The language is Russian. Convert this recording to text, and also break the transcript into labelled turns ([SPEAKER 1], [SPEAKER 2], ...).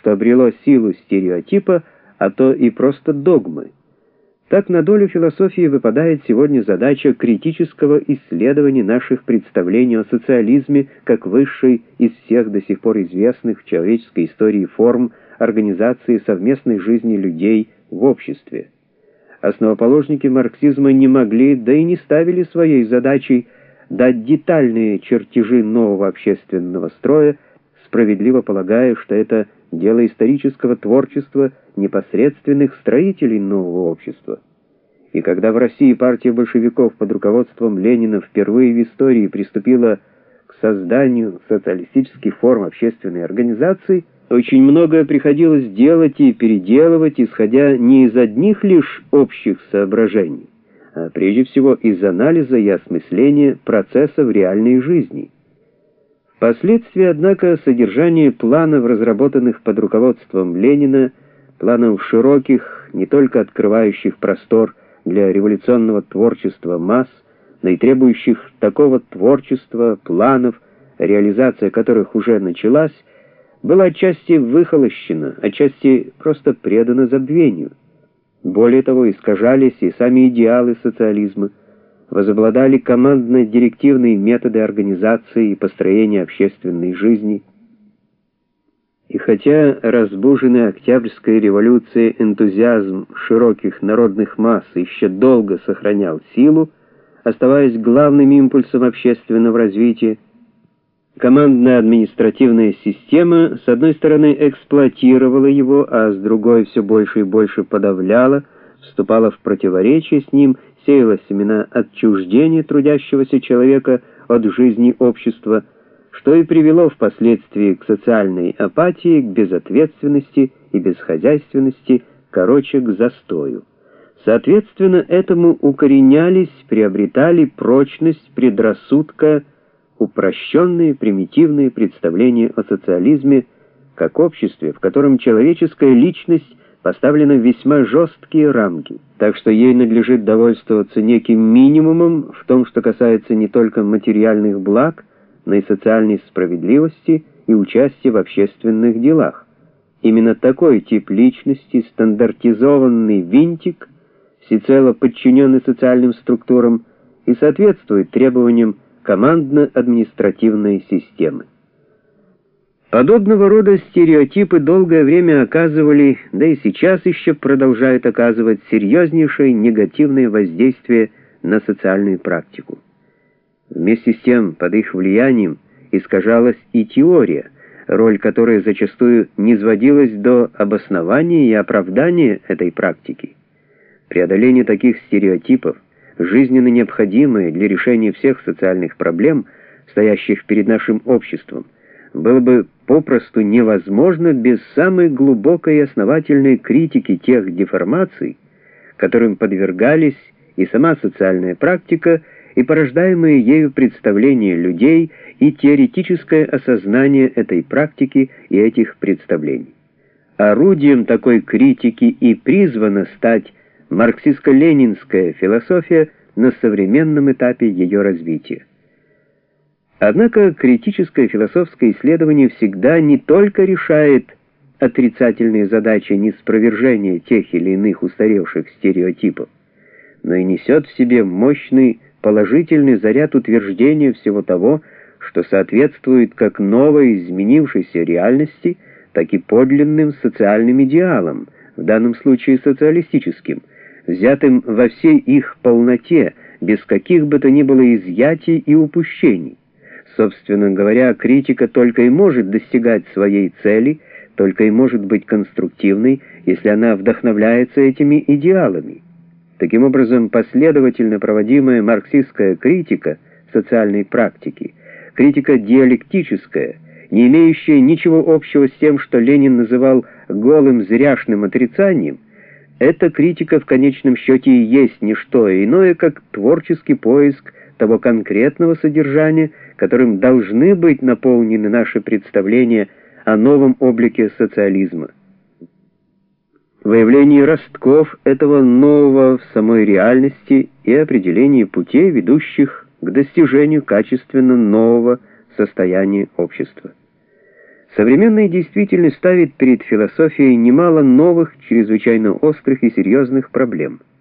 [SPEAKER 1] что обрело силу стереотипа, а то и просто догмы. Так на долю философии выпадает сегодня задача критического исследования наших представлений о социализме как высшей из всех до сих пор известных в человеческой истории форм организации совместной жизни людей в обществе. Основоположники марксизма не могли, да и не ставили своей задачей дать детальные чертежи нового общественного строя, справедливо полагая, что это дело исторического творчества непосредственных строителей нового общества. И когда в России партия большевиков под руководством Ленина впервые в истории приступила к созданию социалистических форм общественной организации, очень многое приходилось делать и переделывать, исходя не из одних лишь общих соображений, а прежде всего из анализа и осмысления процесса в реальной жизни. Впоследствии, однако, содержание планов, разработанных под руководством Ленина, планов широких, не только открывающих простор для революционного творчества масс, но и требующих такого творчества, планов, реализация которых уже началась, было отчасти выхолощено, отчасти просто предано забвению. Более того, искажались и сами идеалы социализма, возобладали командно-директивные методы организации и построения общественной жизни. И хотя разбуженный Октябрьской революцией энтузиазм широких народных масс еще долго сохранял силу, оставаясь главным импульсом общественного развития, командная административная система, с одной стороны, эксплуатировала его, а с другой все больше и больше подавляла, вступала в противоречие с ним, сеяла семена отчуждения трудящегося человека от жизни общества, что и привело впоследствии к социальной апатии, к безответственности и безхозяйственности, короче, к застою. Соответственно, этому укоренялись, приобретали прочность предрассудка, упрощенные, примитивные представления о социализме как обществе, в котором человеческая личность поставлена в весьма жесткие рамки, так что ей надлежит довольствоваться неким минимумом в том, что касается не только материальных благ, но и социальной справедливости и участия в общественных делах. Именно такой тип личности, стандартизованный винтик, всецело подчиненный социальным структурам, и соответствует требованиям командно-административной системы. Подобного рода стереотипы долгое время оказывали, да и сейчас еще продолжают оказывать серьезнейшее негативное воздействие на социальную практику. Вместе с тем, под их влиянием искажалась и теория, роль которой зачастую низводилась до обоснования и оправдания этой практики. Преодоление таких стереотипов, жизненно необходимое для решения всех социальных проблем, стоящих перед нашим обществом, было бы попросту невозможно без самой глубокой и основательной критики тех деформаций, которым подвергались и сама социальная практика, и порождаемые ею представления людей, и теоретическое осознание этой практики и этих представлений. Орудием такой критики и призвана стать марксистско-ленинская философия на современном этапе ее развития. Однако критическое философское исследование всегда не только решает отрицательные задачи ниспровержения тех или иных устаревших стереотипов, но и несет в себе мощный положительный заряд утверждения всего того, что соответствует как новой изменившейся реальности, так и подлинным социальным идеалам, в данном случае социалистическим, взятым во всей их полноте, без каких бы то ни было изъятий и упущений. Собственно говоря, критика только и может достигать своей цели, только и может быть конструктивной, если она вдохновляется этими идеалами. Таким образом, последовательно проводимая марксистская критика социальной практики, критика диалектическая, не имеющая ничего общего с тем, что Ленин называл голым зряшным отрицанием, эта критика в конечном счете и есть не что иное, как творческий поиск того конкретного содержания, которым должны быть наполнены наши представления о новом облике социализма. Выявление ростков этого нового в самой реальности и определение путей, ведущих к достижению качественно нового состояния общества. Современная действительность ставит перед философией немало новых, чрезвычайно острых и серьезных проблем.